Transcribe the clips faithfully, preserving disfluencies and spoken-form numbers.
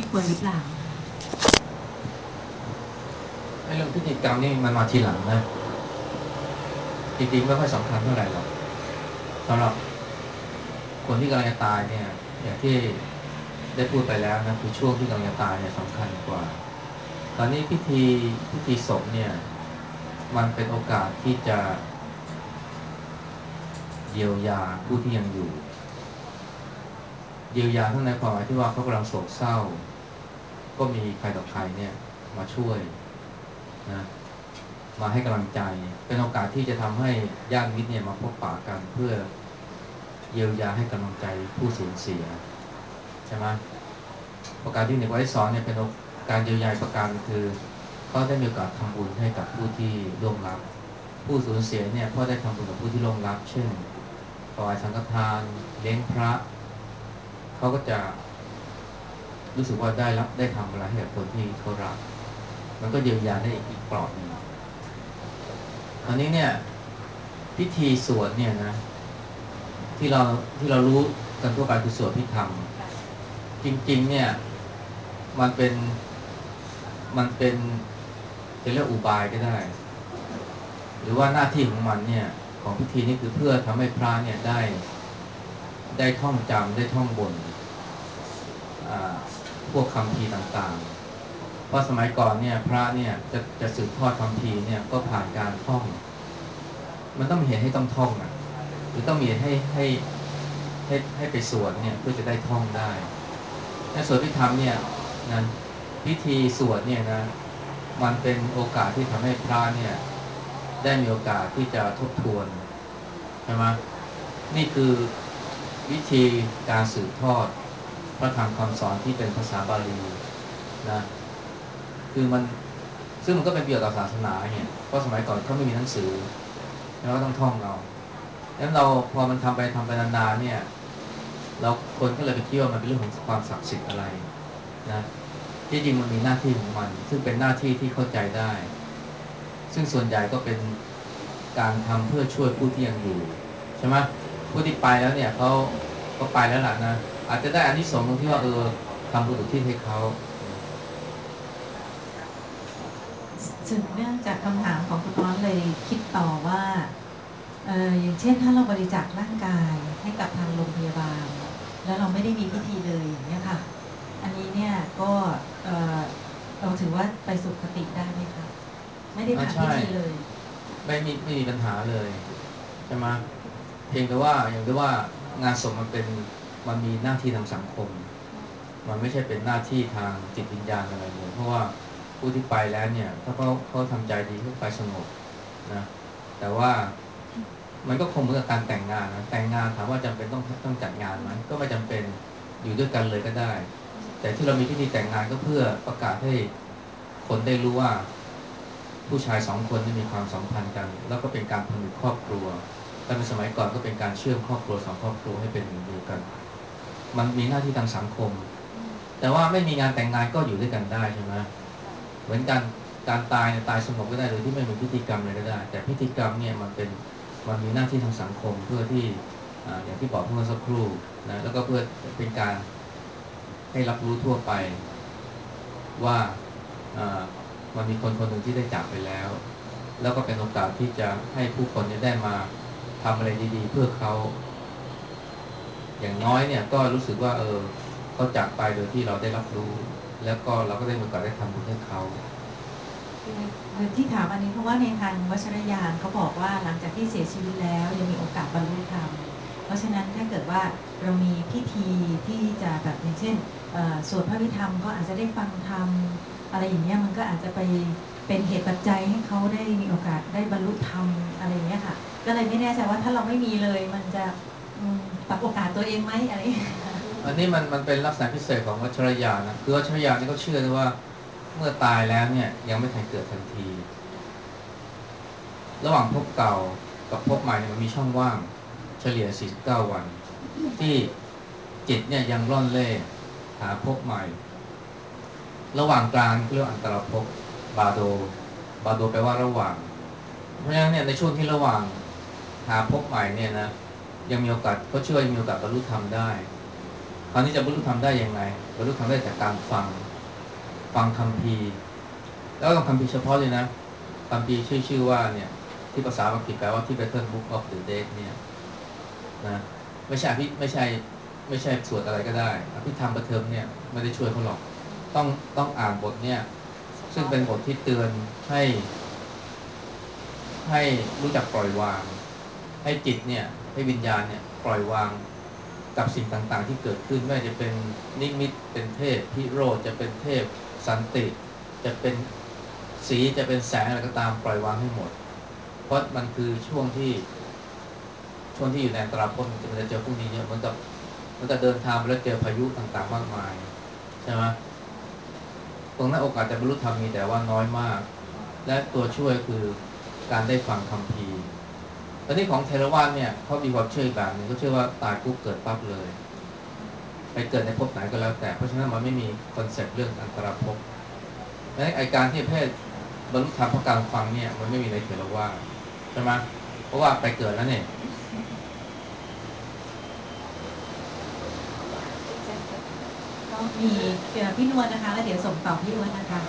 ควรหรือเปล่าไอ้เรื่องพิธีกรรมนี่มันมาทีหลังนะจริงๆไม่ค่อยสำคัญเท่าไหร่หรอกสำหรับคนที่กำลังจะตายเนี่ยอย่างที่ได้พูดไปแล้วนะคือช่วงที่กำลังจะตายเนี่ยสำคัญกว่าตอนนี้พิธีพิธีศพเนี่ยมันเป็นโอกาสที่จะเยียวยาผู้ที่ยังอยู่เยียวยาทั้งในความหมายที่ว่าเขากำลังโศกเศร้าก็มีใครต่อใครเนี่ยมาช่วยนะมาให้กำลังใจเป็นโอกาสที่จะทำให้ญาติมิตรเนี่ยมาพบปะกันเพื่อเยียวยาให้กำลังใจผู้สูญเสียใช่ไหมประการที่หนึ่งไว้สอนเนี่ยเป็นการเยียวยาประการคือเขาได้มีโอกาสทำบุญให้กับผู้ที่ล่วงลับผู้สูญเสียเนี่ยก็ได้ทำบุญกับผู้ที่ล่วงลับเช่นถวายสังฆทานเลี้ยงพระเขาก็จะรู้สึกว่าได้รับได้ทำอะไรให้กับคนที่เขารักมันก็เยียวยาได้อีกเปลาะหนึ่งตอนนี้เนี่ยพิธีสวดเนี่ยนะที่เราที่เรารู้กันทั่วไปคือสวดพิธรรมจริงๆเนี่ยมันเป็นมันเป็นจะเรียกอุบายก็ได้หรือว่าหน้าที่ของมันเนี่ยของพิธีนี้คือเพื่อทำให้พระเนี่ยได้ได้ท่องจำได้ท่องบนพวกคัมภีร์ต่างๆเพราะสมัยก่อนเนี่ยพระเนี่ยจะจะสืบทอดคัมภีร์เนี่ยก็ผ่านการท่องมันต้องมีเหตุให้ต้องท่องอ่ะหรือต้องมีเหตุให้ให้ให้ให้ไปสวดเนี่ยเพื่อจะได้ท่องได้ในสวดพิธรรมเนี่ยนะพิธีสวดเนี่ยนะมันเป็นโอกาสที่ทำให้พระเนี่ยได้มีโอกาสที่จะทบทวนใช่ไหมนี่คือวิธีการสืบทอดพระธรรมคำสอนที่เป็นภาษาบาลีนะคือมันซึ่งมันก็เป็นประโยชน์ต่อศาสนาเนี่ยเพราะสมัยก่อนเขาไม่มีหนังสือแล้วก็ต้องท่องเอาดังนั้นเราพอมันทำไปทำไปนานๆเนี่ยเราคนก็เลยไปคิดว่ามันเป็นเรื่องของความศักดิ์สิทธิ์อะไรนะที่จริงมันมีหน้าที่ของมันซึ่งเป็นหน้าที่ที่เข้าใจได้ซึ่งส่วนใหญ่ก็เป็นการทำเพื่อช่วยผู้ที่ยังอยู่ใช่ไหมผู้ที่ไปแล้วเนี่ยเขาก็ไปแล้วล่ะนะอาจจะได้อานิสงส์ตรงที่ว่าเออทำบุญอุทิศให้เขาสืบเนื่องจากคำถามของคุณออสเลยคิดต่อว่าเอออย่างเช่นถ้าเราบริจาคร่างกายให้กับทางโรงพยาบาลแล้วเราไม่ได้มีพิธีเลยอย่างเงี้ยค่ะอันนี้เนี่ยก็เออเราถือว่าไปสุคติได้ไหมคะไม่ได้ผ่านพิอ่าใช่ธีเลยไม่มีไม่มีปัญหาเลยใช่ไหมเพียงแต่ว่าอย่างที่ว่างานศพมันเป็นมันมีหน้าที่ทางสังคมมันไม่ใช่เป็นหน้าที่ทางจิตวิญญาณอะไรเลยเพราะว่าผู้ที่ไปแล้วเนี่ยถ้าเขาเขาทำใจดีเขาไปสงบนะแต่ว่ามันก็คงเหมือนกับการแต่งงานนะแต่งงานถามว่าจำเป็นต้องต้องจัดงานไหมก็ไม่จำเป็นอยู่ด้วยกันเลยก็ได้แต่ที่เรามีพิธีแต่งงานก็เพื่อประกาศให้คนได้รู้ว่าผู้ชายสองคนนี่มีความสัมพันธ์กันแล้วก็เป็นการผนึกครอบครัวแต่ในสมัยก่อนก็เป็นการเชื่อมครอบครัวสองครอบครัวให้เป็นหนึ่งเดียวกันมันมีหน้าที่ทางสังคมแต่ว่าไม่มีงานแต่งงานก็อยู่ด้วยกันได้ใช่ไหมเหมือนกันการตายเนี่ยตายสงบก็ได้โดยที่ไม่มีพิธีกรรมอะไรก็ได้แต่พิธีกรรมเนี่ยมันเป็นมันมีหน้าที่ทางสังคมเพื่อที่อ่าอย่างที่บอกเมื่อสักครู่นะแล้วก็เพื่อเป็นการให้รับรู้ทั่วไปว่าอ่ามันมีคนคนหนึ่งที่ได้จากไปแล้วแล้วก็เป็นโอกาสที่จะให้ผู้คนนี้ได้มาทำอะไรดีๆเพื่อเขาอย่างน้อยเนี่ยก็รู้สึกว่าเออเขาจากไปโดยที่เราได้รับรู้แล้วก็เราก็ได้มีโอกาสได้ทำบุญให้เขาคือคือที่ถามอันนี้เพราะว่าในทางวชรยานเขาบอกว่าหลังจากที่เสียชีวิตแล้วยังมีโอกาสบรรลุธรรมเพราะฉะนั้นถ้าเกิดว่าเรามีพิธีที่จะแบบอย่างเช่นสวดพระพิธรรมก็อาจจะได้ฟังธรรมอะไรอย่างเงี้ยมันก็อาจจะไปเป็นเหตุปัจจัยให้เขาได้มีโอกาสได้บรรลุธรรมอะไรอย่างเงี้ยค่ะก็เลยไม่แน่ใจว่าถ้าเราไม่มีเลยมันจะตัดโอกาสตัวเองไหมอะไรอันนี้มันมันเป็นลักษณะพิเศษของวัชรยานนะคือวัชรยานนี่ก็เชื่อว่าเมื่อตายแล้วเนี่ยยังไม่ทันเกิดทันทีระหว่างภพเก่ากับภพใหม่เนี่ยมันมีช่องว่างเฉลี่ยสี่สิบเก้าวันที่จิตเนี่ยยังร่อนเล่หาภพใหม่ระหว่างกลางเรียกว่าอันตรภพบาโดบาโดแปลว่าระหว่างเพราะฉะนั้นเนี่ยในช่วงที่ระหว่างหาภพใหม่เนี่ยนะยังมีโอกาสเขาเชื่อยังมีโอกาสบรรลุธรรมได้คราวนี้จะบรรลุธรรมได้ยังไงบรรลุธรรมได้จากการฟังฟังคัมภีร์แล้วต้องคัมภีร์เฉพาะเลยนะคัมภีร์ชื่อชื่อว่าเนี่ยที่ภาษาอังกฤษแปลว่าที่ Tibetan Book of the Dead เนี่ยนะไม่ใช่พี่ไม่ใช่ไม่ใช่สวดอะไรก็ได้อภิธรรมประเทิมเนี่ยไม่ได้ช่วยเขาหรอกต้องต้องอ่านบทเนี่ยซึ่งเป็นบทที่เตือนให้ให้รู้จักปล่อยวางให้จิตเนี่ยให้วิญญาณเนี่ยปล่อยวางกับสิ่งต่างๆที่เกิดขึ้นไม่ว่าจะเป็นนิมิตเป็นเทพพิโรธจะเป็นเทพสันติจะเป็นสีจะเป็นแสงอะไรก็ตามปล่อยวางให้หมดเพราะมันคือช่วงที่ช่วงที่อยู่ในอันตรายพ้นมันจะเจอพวกนี้เยอะเหมือนกับเหมือนกับเดินทางไปแล้วเจอพายุต่างๆมากมายใช่ไหมตรงนั้นโอกาสจะบรรลุธรรมมีแต่ว่าน้อยมากและตัวช่วยคือการได้ฟังคัมภีร์ตอนนี้ของเทรวาสเนี่ยเขามีความเชื่ออีกแบบหนึงเขาเชื่อว่าตายปุ๊บเกิดปั๊บเลยไปเกิดในภพไหนก็แล้วแต่เพราะฉะนั้นมันไม่มีคอนเซ็ปต์เรื่องอันตรภพและไอการที่เพศบรรลุธรรมเพราะการฟังเนี่ยมันไม่มีในเทรวาสใช่ไหมเพราะว่าไปเกิดแล้วเนี่ยก็มีเกี่ยวกับพี่นวลนะคะแล้วเดี๋ยวส่งต่อพี่นวลนะคะ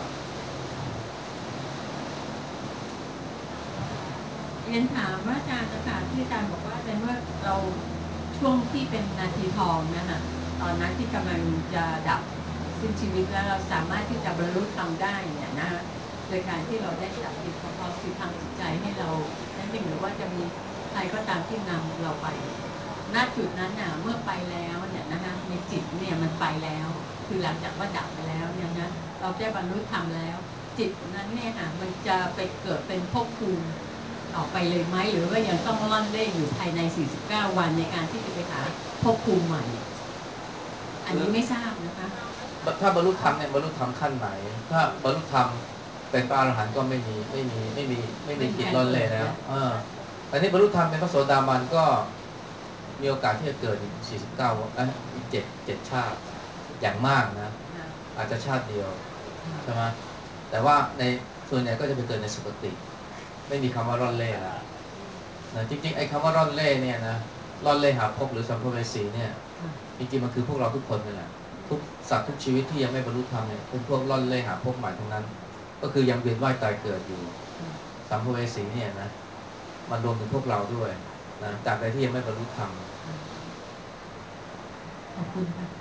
เรียนถามว่าอาจารย์นะคะที่อาจารย์บอกว่าเป็นว่าเราช่วงที่เป็นนาทีทองนะคะตอนนั้นที่กำลังจะดับสิ้นชีวิตแล้วเราสามารถที่จะบรรลุธรรมได้เนี่ยนะคะโดยการที่เราได้ดับจิตของเราคือทางจิตใจให้เรานั่นเองหรือว่าจะมีใครก็ตามที่นำเราไปณจุดนั้นน่ะเมื่อไปแล้วเนี่ยนะคะในจิตเนี่ยมันไปแล้วคือหลังจากว่าดับไปแล้วเนี่ยนะเราได้บรรลุธรรมแล้วจิตนั้นเนี่ยค่ะมันจะไปเกิดเป็นภพภูมิต่อไปเลยไหมหรือว่ายังต้องล่อนเล่อยู่ภายในสี่สิบเก้าวันในการที่จะไปหาภพภูมิใหม่อันนี้ไม่ทราบนะคะถ้าบรรลุธรรมเนี่ยบรรลุธรรมขั้นไหนถ้าบรรลุธรรมเป็นพระอรหันต์ก็ไม่มีไม่มีไม่มีไม่มีจิตร้อนเลยแล้วเออแต่นี่บรรลุธรรมเป็นพระโสดาบันก็มีโอกาสที่จะเกิดอีกสี่สิบเก้าเอ้ยอีกเจ็ดเจ็ดชาติอย่างมากนะอาจจะชาติเดียวใช่ไหมแต่ว่าในส่วนใหญ่ก็จะไปเกิดในสุคติไม่มีคำว่าร่อนเล่ละนะจริงๆไอ้คำว่าร่อนเล่เนี่ยนะร่อนเล่หาภพหรือสัมภเวสีเนี่ยจริงๆมันคือพวกเราทุกคนนี่แหละทุกสัตว์ทุกชีวิตที่ยังไม่บรรลุธรรมเนี่ยเป็นพวกร่อนเล่หาภพใหม่ทั้งนั้นก็คือยังเวียนว่ายตายเกิดอยู่สัมภเวสีเนี่ยนะมันรวมถึงพวกเราด้วยนะจากใดที่ยังไม่บรรลุธรรมขอบคุณค่ะ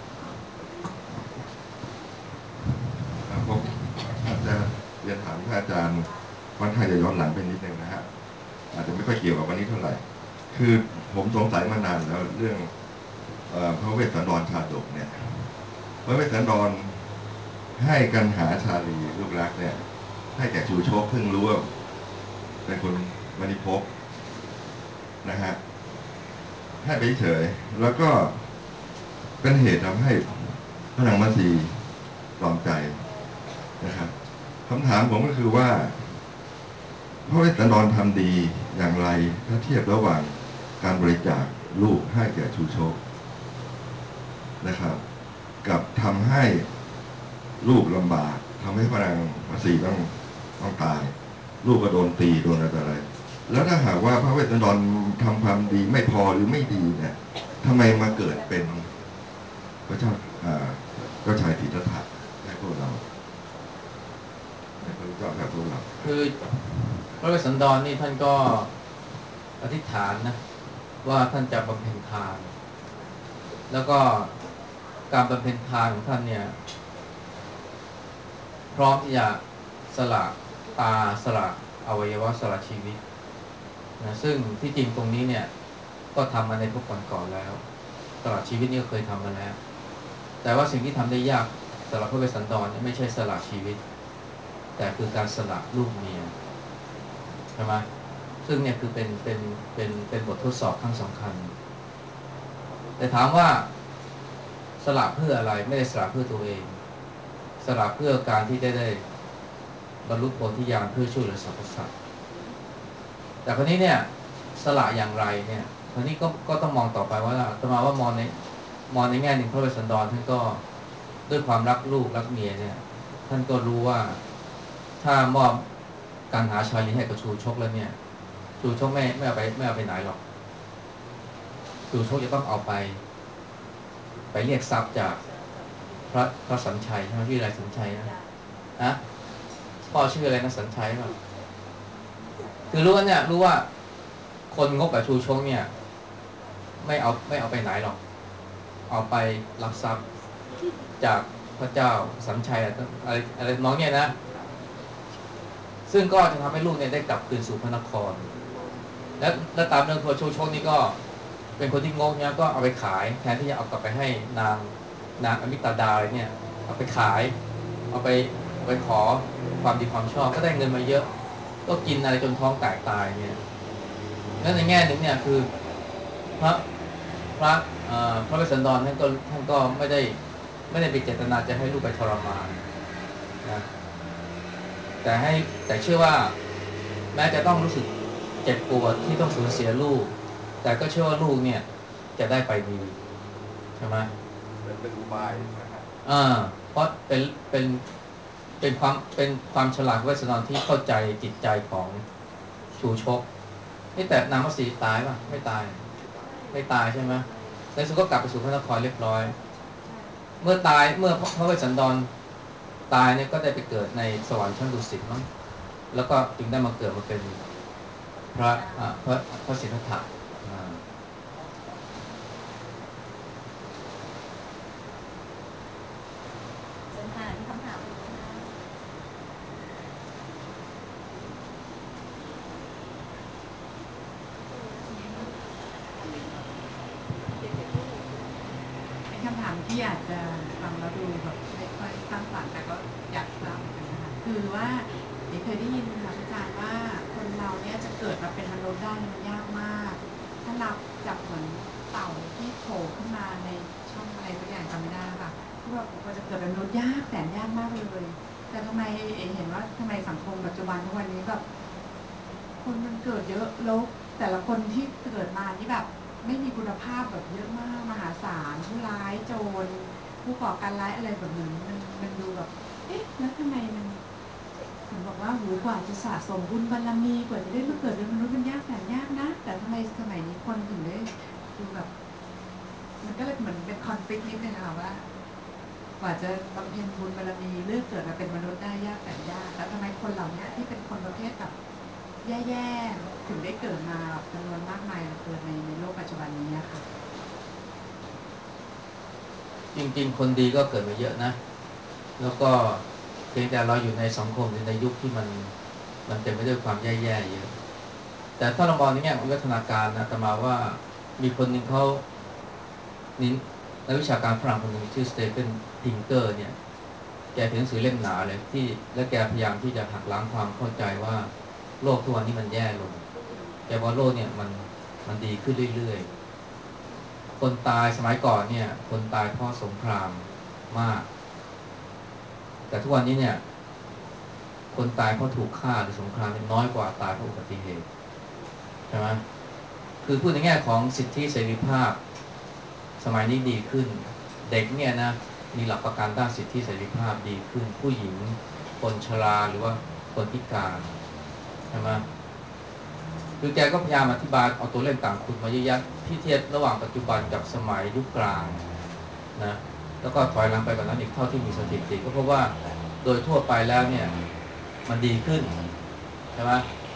ครับผมอาจจะเรียนถามท่านอาจารย์ค่อนข้างจะย้อนหลังไปนิดนึงนะฮะอาจจะไม่ค่อยเกี่ยวกับวันนี้เท่าไหร่คือผมสงสัยมานานแล้วเรื่องเออพระเวสสันดรชาดกเนี่ยพระเวสสันดรให้กันหาชาลีลูกรักเนี่ยให้แก่ชูโชคเพิ่งรู้ว่าเป็นคนมณิภพนะฮะให้ไปเฉยแล้วก็เป็นเหตุทำให้พระนางมัสีตรอมใจนะครับคำถามผมก็คือว่าพระเวสสันดรทำดีอย่างไรถ้าเทียบระหว่างการบริจาคลูกให้แก่ชูโชคนะครับกับทำให้ลูกลำบากทำให้พระนางมัสีต้องต้องตายลูกก็โดนตีโดนอะไรแล้วถ้าหากว่าพระเวสสันดรทำความดีไม่พอหรือไม่ดีเนี่ยทำไมมาเกิดเป็นพระเจ้าเจ้าชายสิทธัตถะให้พวกเราให้พระเจ้าให้พวกเราคือพระเวสสันดรนี่ท่านก็อธิษฐานนะว่าท่านจะบำเพ็ญทานแล้วก็การบำเพ็ญทานของท่านเนี่ยพร้อมที่จะสละตาสละอวัยวะสละชีวิตนะซึ่งที่จริงตรงนี้เนี่ยก็ทำมาในภพก่อนๆแล้วสละชีวิตนี่ก็เคยทำมาแล้วแต่ว่าสิ่งที่ทำได้ยากสำหรับพระเวสสันดรเนี่ยไม่ใช่สละชีวิตแต่คือการสละลูกเมียใช่ไหมซึ่งเนี่ยคือเป็นเป็นเป็นเป็นบททดสอบครั้งสำคัญแต่ถามว่าสละเพื่ออะไรไม่ได้สละเพื่อตัวเองสละเพื่อการที่ได้ได้บรรลุโพธิญาณเพื่อช่วยเหลือสรรพสัตว์แต่คราวนี้เนี่ยสละอย่างไรเนี่ยคราวนี้ก็ก็ต้องมองต่อไปว่าอาตมาว่ามองในมองในแง่หนึ่งพระเวสสันดรท่านก็ด้วยความรักลูกรักเมียเนี่ยท่านก็รู้ว่าถ้ามอบการหาชายนี้ให้กับชูชกแล้วเนี่ยชูชกไม่ไม่เอาไปไม่เอาไปไหนหรอกชูชกจะต้องเอาไปไปเรียกทรัพย์จากพระพระสัญชัยใช่ไหมชื่ออะไรสัญชัยนะฮะพ่อชื่ออะไรนะสัญชัยป่ะคือรู้ว่าเนี่ยรู้ว่าคนงกแบบชูชกเนี่ยไม่เอาไม่เอาไปไหนหรอกเอาไปลักทรัพย์จากพระเจ้าสัญชัยอะไรอะไรน้องเนี่ยนะซึ่งก็จะทำให้ลูกเนี่ยได้กลับคืนสู่พระนครและและตามเรื่องทัวร์ชูชกนี่ก็เป็นคนที่งกเนี่ยก็เอาไปขายแทนที่จะเอากลับไปให้นางนางอมิตาดาอะไรเนี่ยเอาไปขายเอาไปเอาไปขอความดีความชอบก็ได้เงินมาเยอะก็กินอะไรจนท้องแตกตายเนี่ยแล้วในแง่หนึ่งเนี่ยคือพระพระพระเวสสันดรท่านก็ท่านก็ไม่ได้ไม่ได้ไปเจตนาจะให้ลูกไปทรมานนะแต่ให้แต่เชื่อว่าแม้จะต้องรู้สึกเจ็บปวดที่ต้องสูญเสียลูกแต่ก็เชื่อว่าลูกเนี่ยจะได้ไปดีใช่ไหมเป็นเป็นอุบายนะฮะอ่าเพราะเป็นเป็นเป็นความเป็นความฉลาดของเวสสันดรที่เข้าใจจิตใจของชูชกนี่แต่นางมัตสีตายป่ะไม่ตายไม่ตายใช่ไหมในสุดก็กลับไปสู่พระนครเรียบร้อยเมื่อตายเมื่อพระเวสสันดรตายเนี่ยก็ได้ไปเกิดในสวรรค์ชั้นดุสิตมั้งแล้วก็จึงได้มาเกิดมาเป็นพระพระพระสิทธัตถะเชิญค่ะที่คำถามอีกนะคะเป็นคำถามที่อาจจะฟังแล้วดูแบบไม่ค่อยสร้างสรรค์แต่ก็อยากทราบเหมือนกันนะคะคือว่าเดี๋ยวเคยได้ยินค่ะอาจารย์ว่าคนเราเนี่ยจะเกิดมาเป็นมนุษย์ได้มันยากมากถ้านับจากเหมือนเต่าที่โผล่ขึ้นมาในช่องอะไรสักอย่างจำไม่ได้ค่ะที่ว่าผมจะเกิดเป็นมนุษย์ยากแสนยากมากเลยแต่ทำไมเอ๋เห็นว่าทำไมสังคมปัจจุบันทุกวันนี้แบบคนมันเกิดเยอะแล้วแต่ละคนที่เกิดมานี่แบบไม่มีคุณภาพแบบเยอะมากมหาศาลผู้ร้ายโจรผู้ก่อการร้ายอะไรแบบนั้นมันมันดูแบบเอ๊ะแล้วทำไมมันถึงบอกว่าหูกว่าจะสะสมบุญบารมีกว่าจะได้มาเกิดเป็นมนุษย์มันยากแสนยากนะแต่ทำไมสมัยนี้คนถึงได้ดูแบบมันก็เลยเหมือนเป็นคอนฟ lict นิดนึงอะค่ะว่า กว่าจะบำเพ็ญบุญบารมีเลือกเกิดมาเป็นมนุษย์ได้ยากแสนยากแล้วทำไมคนเหล่านี้ที่เป็นคนประเภทแบบแย่ๆถึงได้เกิดมาจำนวนมากมายเหลือเกินในในโลกปัจจุบันนี้ค่ะจริงๆคนดีก็เกิดมาเยอะนะแล้วก็เพียงแต่เราอยู่ในสังคมในยุคที่มันมันเต็มไปด้วยความแย่ๆเยอะแต่ถ้าเรามองในแง่ของวิวัฒนาการนะแต่มาว่ามีคนหนึ่งเขานี่นักวิชาการฝรั่งคนหนึ่งชื่อสเตเฟนพิงเกอร์เนี่ยแกเขียนหนังสือเล่มหนาเลยที่และแกพยายามที่จะหักล้างความเข้าใจว่าโลกทุกวันนี้มันแย่ลงแกว่าโลกเนี่ยมันมันดีขึ้นเรื่อยๆคนตายสมัยก่อนเนี่ยคนตายเพราะสงครามมากแต่ทุกวันนี้เนี่ยคนตายเพราะถูกฆ่าหรือสงครามเป็นน้อยกว่าตายเพราะอุบัติเหตุใช่ไหมคือพูดในแง่ของสิทธิเสรีภาพสมัยนี้ดีขึ้นเด็กเนี่ยนะมีหลักประกันด้านสิทธิเสรีภาพดีขึ้นผู้หญิงคนชราหรือว่าคนพิการใช่ไหมคือแกก็พยายามอธิบายเอาตัวเลขต่างคุณมาเยอะๆที่เทียบระหว่างปัจจุบันกับสมัยยุคกลางนะแล้วก็ถอยหลังไปกว่านั้นอีกเท่าที่มีสถิติก็เพราะว่าโดยทั่วไปแล้วเนี่ยมันดีขึ้นใช่ไหม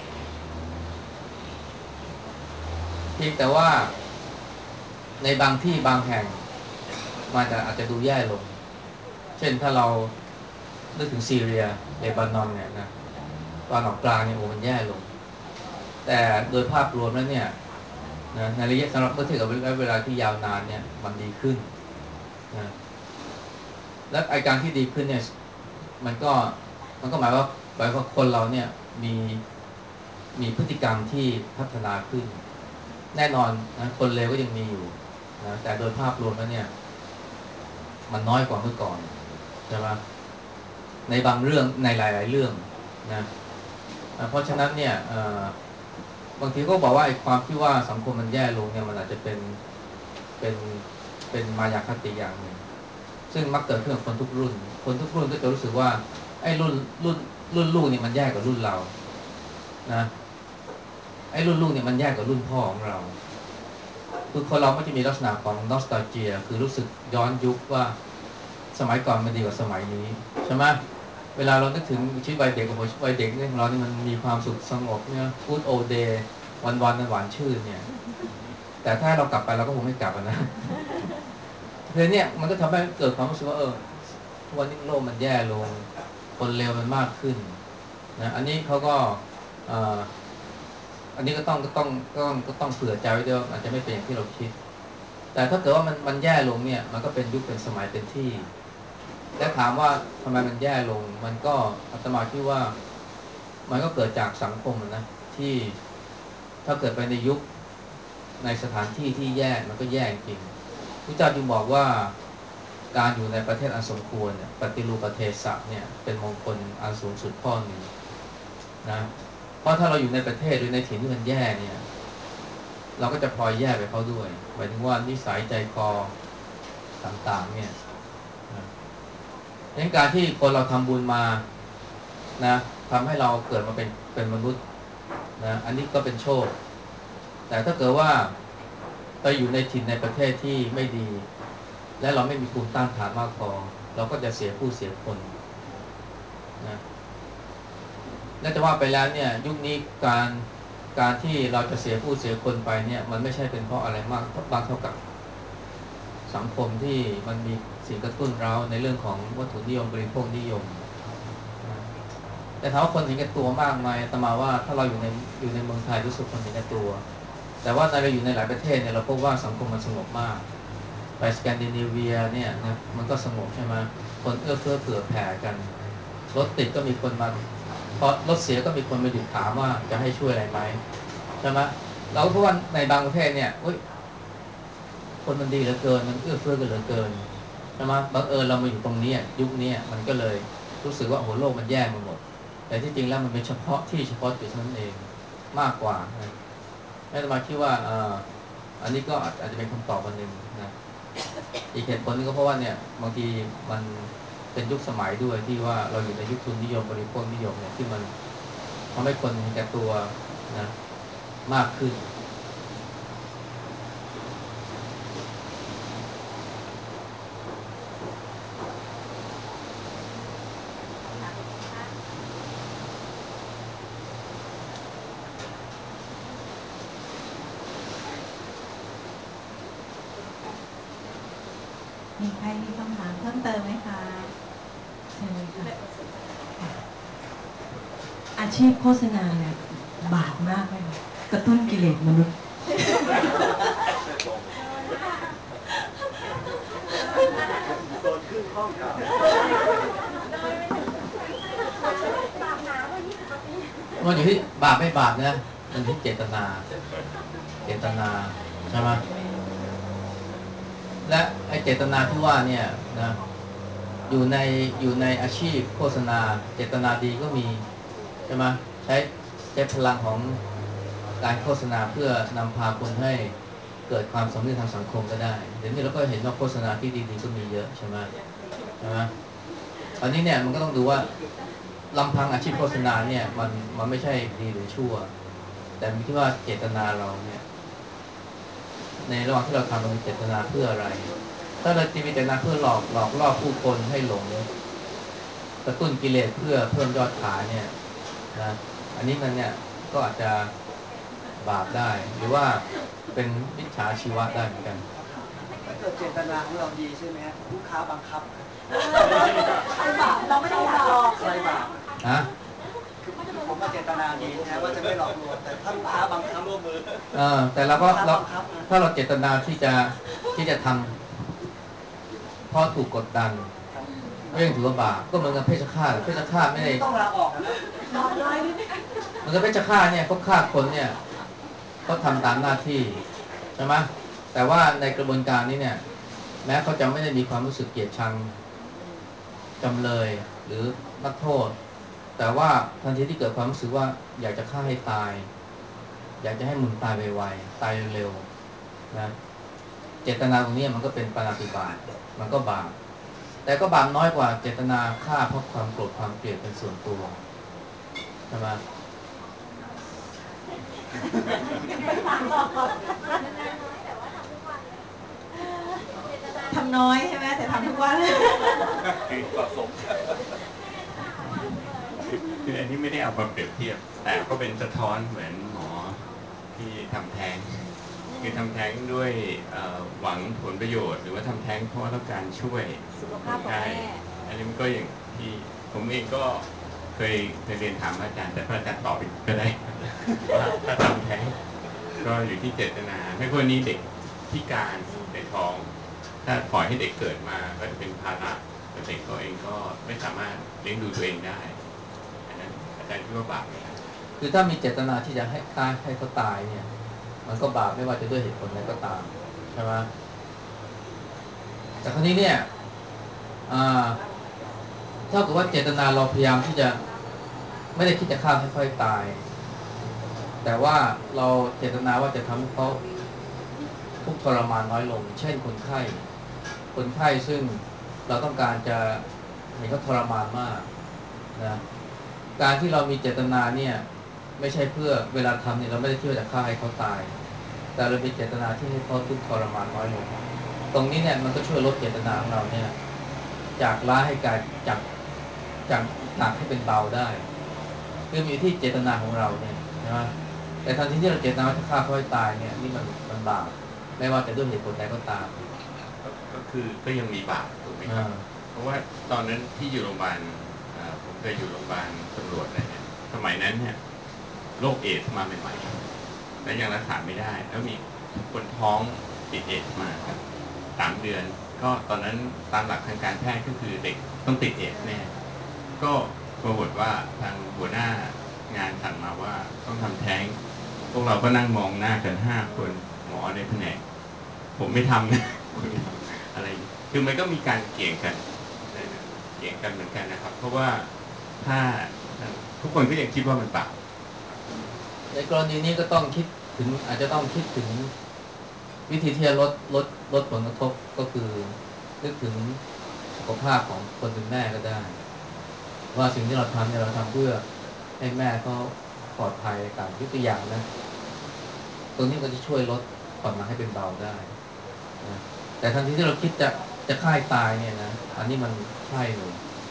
เพียงแต่ว่าในบางที่บางแห่งมันจะอาจจะดูแย่ลงเช่นถ้าเรานึกถึงซีเรียเลบานอนเนี่ยนะตอนออกกลางเนี่ยโอ้มันแย่ลงแต่โดยภาพรวมแล้วเนี่ยนะในระยะสำหรับเมื่อเทียบกับเวลาที่ยาวนานเนี่ยมันดีขึ้นนะและไอการที่ดีขึ้นเนี่ยมันก็มันก็หมายว่าหมายว่าคนเราเนี่ยมีมีพฤติกรรมที่พัฒนาขึ้นแน่นอนนะคนเลวก็ยังมีอยู่นะแต่โดยภาพรวมแล้วเนี่ยมันน้อยกว่าเมื่อก่อนใช่ไหมในบางเรื่องในหลายๆเรื่องนะเพราะฉะนั้นเนี่ยบางทีก็บอกว่าไอ้ความที่ว่าสังคมมันแย่ลงเนี่ยมันอาจจะเป็นเป็นเป็นมายาคติอย่างหนึ่งซึ่งมักเกิดขึ้นกับคนทุกรุ่นคนทุกรุ่นก็จะรู้สึกว่าไอ้รุ่นรุ่นรุ่นลูกเนี่ยมันแย่กว่ารุ่นเรานะไอ้รุ่นลูกเนี่ยมันแย่กว่ารุ่นพ่อของเราคือคนเราไม่จะมีลักษณะของนอสตาเจียคือรู้สึกย้อนยุคว่าสมัยก่อนมันดีกว่าสมัยนี้ใช่ไหมเวลาเรานึกถึงชีวิตวัยเด็กโอ้โหวัยเด็กเนี่ยของเรานี่มันมีความสุขสงบเนี่ย good old day วันวันมันหวานชื่นเนี่ยแต่ถ้าเรากลับไปเราก็คงไม่กลับนะเพราะเนี่ยมันก็ทำให้เกิดความรู้สึกว่าเออวันนี้โลกมันแย่ลงคนเลวมันมากขึ้นนะอันนี้เขาก็อันนี้ก็ต้องก็ต้องก็ต้องก็ต้องเผื่อใจไว้ด้วยอาจจะไม่เป็นอย่างที่เราคิดแต่ถ้าเกิดว่ามันมันแย่ลงเนี่ยมันก็เป็นยุคเป็นสมัยเป็นที่และถามว่าทำไมมันแย่ลงมันก็อาตมาคิดว่ามันก็เกิดจากสังคมนะที่ถ้าเกิดไปในยุคในสถานที่ที่แย่มันก็แย่จริงพระเจ้าจึงบอกว่าการอยู่ในประเทศอันสมควรเนี่ยปฏิรูปประเทศะเนี่ยเป็นมงคลอันสูงสุดข้อหนึ่งนะเพราะถ้าเราอยู่ในประเทศหรือในถิ่นที่มันแย่เนี่ยเราก็จะพลอยแย่ไปเขาด้วยหมายถึงว่านิสัยใจคอต่างๆเนี่ยนะในการที่คนเราทำบุญมานะทำให้เราเกิดมาเป็นเป็นมนุษย์นะอันนี้ก็เป็นโชคแต่ถ้าเกิดว่าไปอยู่ในถิ่นในประเทศที่ไม่ดีและเราไม่มีภูมิต้านทานมากพอเราก็จะเสียผู้เสียคนนะและจะว่าไปแล้วเนี่ยยุคนี้การการที่เราจะเสียผู้เสียคนไปเนี่ยมันไม่ใช่เป็นเพราะอะไรมากบางเท่ากับสังคมที่มันมีสิ่งกระตุ้นเราในเรื่องของวัตถุนิยมบริโภคนิยมนะแต่ถามว่าคนเห็นแก่ตัวมากไหมแต่มาว่าถ้าเราอยู่ในอยู่ในเมืองไทยรู้สึกคนเห็นแก่ตัวแต่ว่าเราอยู่ในหลายประเทศเนี่ยเราพบว่าสังคมมันสงบมากไปสแกนดิเนเวียเนี่ยนะมันก็สงบใช่ไหมคนเอื้อเฟื้อเผื่อแผ่กันรถติดก็มีคนมาพอรถเสียก็มีคนมาหยุดถามว่าจะให้ช่วยอะไรไหมใช่ไหมเราเพราะว่าในบางประเทศเนี่ยคนมันดีเหลือเกินมันเอื้อเฟื้อกันเหลือเกินใช่ไหมบังเอิญเรามาอยู่ตรงนี้ยุคนี้มันก็เลยรู้สึกว่าโอ้โหโลกมันแย่ไปหมดแต่ที่จริงแล้วมันเป็นเฉพาะที่เฉพาะจุดนั้นเองมากกว่านะอาตมาคิดว่าอันนี้ก็อาจจะเป็นคำตอบอันหนึ่งนะอีกเหตุผลนึงก็เพราะว่าเนี่ยบางทีมันเป็นยุคสมัยด้วยที่ว่าเราอยู่ในยุคทุนนิยมบริโภคนิยมเนี่ยที่มันทำให้คนเห็นแก่ตัวนะมากขึ้นมีใครมีคำถามเพิ่มเติมไหมคะเชิญเลยค่ะอาชีพโฆษณาเนี่ยบาปมากเลยกระตุ้นกิเลสมนุษย์โดนขึ้นห้องกับมันอยู่ที่บาปไม่บาปนะมันอยู่ที่เจตนาเจตนาใช่ไหมและไอ้เจตนาที่ว่าเนี่ยนะอยู่ในอยู่ในอาชีพโฆษณาเจตนาดีก็มีใช่ไหมใช้ใช้พลังของการโฆษณาเพื่อนำพาคนให้เกิดความสำเร็จทางสังคมก็ได้เดี๋ยวนี้เราก็เห็นว่าโฆษณาที่ดีๆก็มีเยอะใช่ไหมใช่ไหมตอนนี้เนี่ยมันก็ต้องดูว่าลำพังอาชีพโฆษณาเนี่ยมันมันไม่ใช่ดีหรือชั่วแต่มีที่ว่าเจตนาเราเนี่ยในระหว่างที่เราทำเรามีเจตนาเพื่ออะไรถ้าเรามีเจตนาเพื่อหลอกหลอกล่อผู้คนให้หลงกระตุ้นกิเลสเพื่อเพิ่มยอดขายเนี่ยนะอันนี้มันเนี่ยก็อาจจะบาปได้หรือว่าเป็นมิจฉาชีวะได้เหมือนกันถ้าเกิดเจตนาของเราดีใช่ไหมฮะลูกค้าบังคับใครบาปเราไม่ได้อยากหลอกใครบาปฮะคือผมว่าเจตนาดีนะว่าจะไม่หลอกลวงแต่ถ้าลูกค้าบังคับร่วมมือเออแต่เราก็เราถ้าเราเจตนาที่จะที่จะทำเพราะถูกกดดันก็ยังถือว่าบาปก็เหมือนกับเพชฌฆาตเพชฌฆาตไม่ได้ต้องลาออกนะเหมือนกับเพชฌฆาตเนี่ยเขาฆ่าคนเนี่ยเขาทำตามหน้าที่ใช่ไหมแต่ว่าในกระบวนการนี้เนี่ยแม้เขาจะไม่ได้มีความรู้สึกเกลียดชังจำเลยหรือนักโทษแต่ว่าทันทีที่เกิดความรู้สึกว่าอยากจะฆ่าให้ตายอยากจะให้มึงตายไวๆตายเร็วๆนะเจตนาตรงนี้มันก็เป็นปาณาติบาตมันก็บาปแต่ก็บาปน้อยกว่าเจตนาฆ่าเพราะความโกรธความเกลียดเป็นส่วนตัวใช่ไหมทำน้อยใช่ไหมแต่ทำทุกวันคือผสมคือคืออันนี้ไม่ได้เอามาเปรียบเทียบ แต่ก็เป็นสะท้อนเหมือนหมอที่ทำแท้งคือทำแท้งด้วยหวังผลประโยชน์หรือว่าทำแท้งเพราะต้องการช่วยสุขภาพของแม่อันนี้มันก็อย่างที่ผมเองก็เคยเคยเรียนถามอาจารย์แต่พระอาจารย์ตอบอีกก็ได้ว่าถ้าทำแท้งก็อยู่ที่เจตนาไม่ควรนี้เด็กพิการในท้องถ้าปล่อยให้เด็กเกิดมาก็จะเป็นภาระเด็กก็เองก็ไม่สามารถเลี้ยงดูตัวเองได้อันนั้นอาจารย์คิดว่าบาปไหมครับคือถ้ามีเจตนาที่จะให้ตายให้เขาตายเนี่ยมันก็บาปไม่ว่าจะด้วยเหตุผลใดก็ตามใช่ไหมแต่คราวนี้เนี่ยเท่ากับว่าเจตนาเราพยายามที่จะไม่ได้คิดจะฆ่าให้ค่อยตายแต่ว่าเราเจตนาว่าจะทำให้เขาทุกข์ทรมานน้อยลงเช่นคนไข้คนไข้ซึ่งเราต้องการจะเห็นเขาทรมานมากนะการที่เรามีเจตนาเนี่ยไม่ใช่เพื่อเวลาทำเนี่ยเราไม่ได้คิดว่าจะฆ่าให้เขาตายแต่เรามีเจตนาที่ให้เขาทุกข์ทรมานน้อยลงตรงนี้เนี่ยมันก็ช่วยลดเจตนาของเราเนี่ยจากร้ายให้กลายจากจากหนักให้เป็นเบาได้คือมีที่เจตนาของเราเนี่ยใช่ไหมแต่ทันทีที่เราเจตนาจะฆ่าเขาให้ตายเนี่ยนี่มันมันบาปไม่ว่าจะด้วยเหตุผลใดก็ตามก็คือก็ยังมีบาปถูกไหมครับเพราะว่าตอนนั้นที่อยู่โรงพยาบาลผมเคยอยู่โรงพยาบาลตำรวจอะไรเนี่ยสมัยนั้นเนี่ยโรคเอดส์มาใหม่ๆและยังรักษาไม่ได้แล้วมีคนท้องติดเอดส์มาครับสามเดือนก็ตอนนั้นตามหลักทางการแพทย์ก็คือเด็กต้องติดเอดส์แน่ก็ปรากฏว่าทางหัวหน้างานสั่งมาว่าต้องทำแท้งพวกเราก็นั่งมองหน้ากันห้าคนหมอในแผนกผมไม่ทำนะอะไรคือมันก็มีการเกี่ยงกันเกี่ยงกันเหมือนกันนะครับเพราะว่าถ้าทุกคนก็ยังคิดว่ามันบาปในกรณีนี้ก็ต้องคิดถึงอาจจะต้องคิดถึงวิธีที่จะลดลดลดผลกระทบก็คือนึกถึงสุขภาพของคนเป็นแม่ก็ได้ว่าสิ่งที่เราทำเนี่ยเราทำเพื่อให้แม่เขาปลอดภัยต่างทุกอย่างนะตรงนี้ก็จะช่วยลดผ่อนมาให้เป็นเบาได้นะแต่ทันทีที่เราคิดจะจะฆ่าตายเนี่ยนะอันนี้มันใช่เลย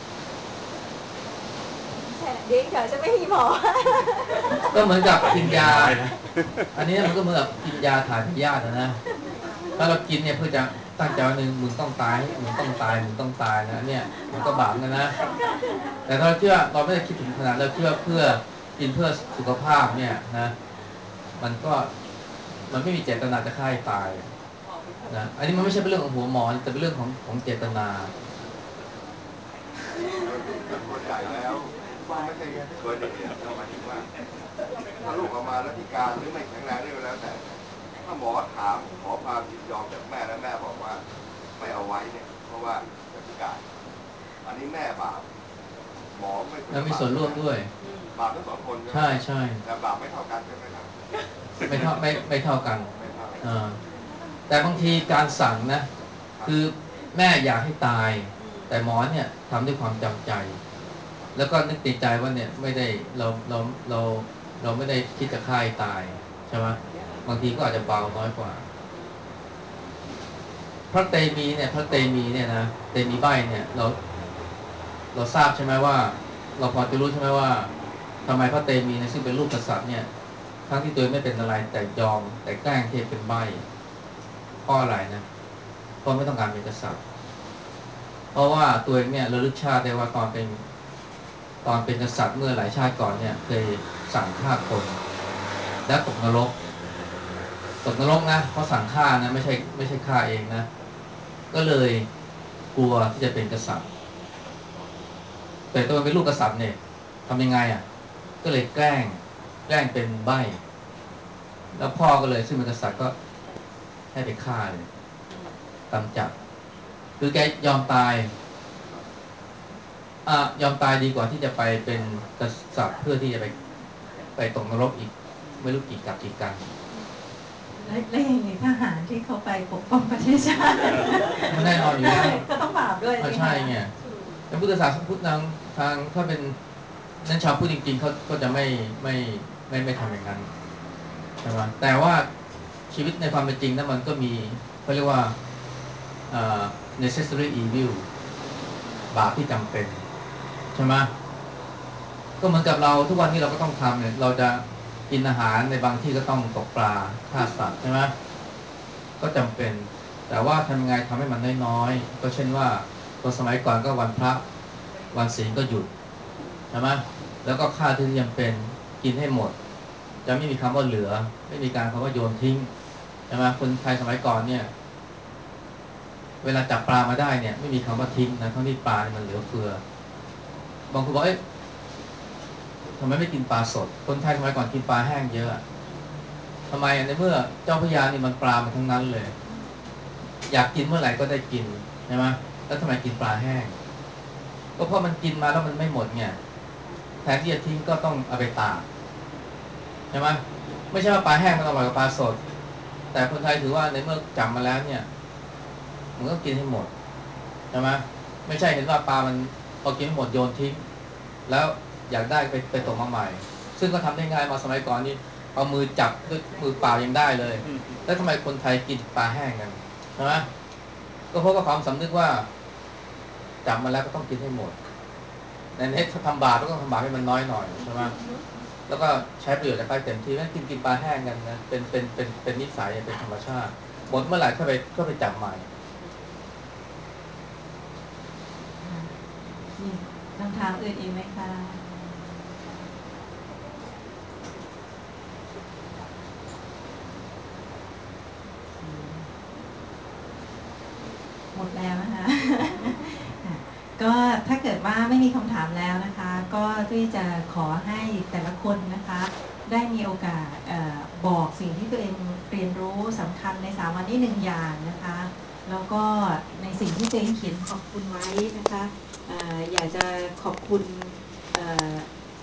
เด็กเดี๋ยวจะไม่มีหมอก็เหมือนกับกินยาอันนี้มันก็เหมือนกับกินยาถ่ายพยาธินะถ้าเรากินเนี่ยเพื่อจะตั้งใจว่าหนึ่งมึงต้องตายมึงต้องตายมึงต้องตายนะเนี่ยมันก็บาปนะนะแต่ถ้าเราเชื่อเราไม่ได้คิดถึงขนาดเราเชื่อเพื่อกินเพื่อสุขภาพเนี่ยนะมันก็มันไม่มีเจตนาจะฆ่าให้ตายนะอันนี้มันไม่ใช่เป็นเรื่องของหัวหมอแต่เป็นเรื่องของของเจตนาคนใหญ่แล้วว่าไม่ใช่เกินเหตุหมายถึงว่าถ้าลูกออกมาแล้วพิการหรือไม่แข็งแรงได้ก็แล้วแต่ถ้าหมอถามขอความยินยอมจากแม่และแม่บอกว่าไม่เอาไว้เนี่ยเพราะว่าจะพิการอันนี้แม่บาปหมอไม่แล้วมีส่วนร่วมด้วยบาปทั้งสองคนใช่ใช่แต่บาปไม่เท่ากันใช่ไหมครับไม่เท่าไม่ไม่เท่ากันแต่บางทีการสั่งนะคือแม่อยากให้ตายแต่หมอเนี่ยทำด้วยความจำใจแล้วก็นึกติดใจว่าเนี่ยไม่ได้เราเราเราเราไม่ได้คิดจะฆ่าให้ตายใช่ไหมบางทีก็อาจจะเบาน้อยกว่าพระเตมีเนี่ยพระเตมีเนี่ยนะเตมีใบเนี่ยเราเราทราบใช่ไหมว่าเราพอจะรู้ใช่ไหมว่าทำไมพระเตมีเนี่ยซึ่งเป็นลูกกษัตริย์เนี่ยทั้งที่ตัวไม่เป็นอะไรแต่ยอมแต่แกล้งเทพเป็นใบเพราะอะไรนะเพราะไม่ต้องการเป็นกษัตริย์เพราะว่าตัวเองเนี่ยระลึกชาติได้ว่าตอนเป็นตอนเป็นกษัตริย์เมื่อหลายชาติก่อนเนี่ยเคยสั่งฆ่าคนและตกนรกตกนรกนะเพราะสั่งฆ่านะไม่ใช่ไม่ใช่ฆ่าเองนะก็เลยกลัวที่จะเป็นกษัตริย์แต่ตัวเป็นลูกกษัตริย์เนี่ยทำยังไงอ่ะก็เลยแกล้งแกล้งเป็นใบ้แล้วพ่อก็เลยซึ่งเป็นกษัตริย์ก็ให้ไปฆ่าเลยกำจัดคือแกยอมตายอ่ะยอมตายดีกว่าที่จะไปเป็นกษัตริย์เพื่อที่จะไปไปตกนรกอีกไม่รู้กี่กับกี่กันและและอย่างนี้ทหารที่เขาไปปกป้องประเทศชาติมันแน่นอนอยู่แล้วก็ต้องบาปด้วยใช่ไงในพุทธศาสนาพุทธทางทางถ้าเป็นนั่นชาวพุทธจริงๆเขาก็จะไม่ไม่ไม่ไม่ทำอย่างนั้นใช่ไหมแต่ว่าชีวิตในความเป็นจริงนั้นมันก็มีเขาเรียกว่า uh, necessary evil บาปที่จำเป็นใช่ไหมก็เหมือนกับเราทุกวันนี้เราก็ต้องทำเนี่ยเราจะกินอาหารในบางที่ก็ต้องตกปลาฆ่าสัตว์ใช่ไหมก็จำเป็นแต่ว่าทำยังไงทำให้มันน้อยๆก็เช่นว่าคนสมัยก่อนก็วันพระวันศีลก็หยุดใช่ไหมแล้วก็ฆ่าที่จำเป็นกินให้หมดจะไม่มีคำว่าเหลือไม่มีการคำว่าโยนทิ้งใช่ไหมคนไทยสมัยก่อนเนี่ยเวลาจับปลามาได้เนี่ยไม่มีคำว่าทิ้งนะทั้งที่ปลามันเหลือเฟือบางคนบอกเอ๊ะทำไมไม่กินปลาสดคนไทยสมัยก่อนกินปลาแห้งเยอะทำไมในเมื่อเจ้าพระยานี่มันปลามันทั้งนั้นเลยอยากกินเมื่อไหร่ก็ได้กินใช่ไหมแล้วทำไมกินปลาแห้งก็เพราะมันกินมาแล้วมันไม่หมดเนี่ยแทนที่จะทิ้งก็ต้องเอาไปตากใช่ไหมไม่ใช่ว่าปลาแห้งมันอร่อยกว่าปลาสดแต่คนไทยถือว่าในเมื่อจับมาแล้วเนี่ยมันก็กินให้หมดใช่ไหมไม่ใช่เห็นว่าปลามันพอกินไม่หมดโยนทิ้งแล้วอยากได้ไปไปตกมาใหม่ซึ่งก็ทำได้ง่ายมาสมัยก่อนนี่เอามือจับด้วยมือเปล่ายังได้เลยแล้วทำไมคนไทยกินปลาแห้งกันใช่ไหมก็เพราะว่าความสำนึกว่าจับมาแล้วก็ต้องกินให้หมดในนี้ทำบาปก็ต้องทำบาปให้มันน้อยหน่อยใช่ไหมแล้วก็ใช้ประโยชน์จากไปเต็มที่ไม่กินกินปลาแห้งกันนะเป็นเป็นเป็นเป็นนิสัยเป็นธรรมชาติหมดเมื่อไหร่ก็ไปก็ไปจับใหม่มีคำถามอื่นอีกไหมคะหมดแล้วนะคะ ก็ถ้าเกิดว่าไม่มีคำถามแล้วนะคะก็ที่จะขอให้แต่ละคนนะคะได้มีโอกาสเอ่อบอกสิ่งที่ตัวเองเรียนรู้สำคัญในสามวันนี้หนึ่งอย่างนะคะแล้วก็ในสิ่งที่ตัวเองเขียนขอบคุณไว้นะคะเอ่ออยากจะขอบคุณ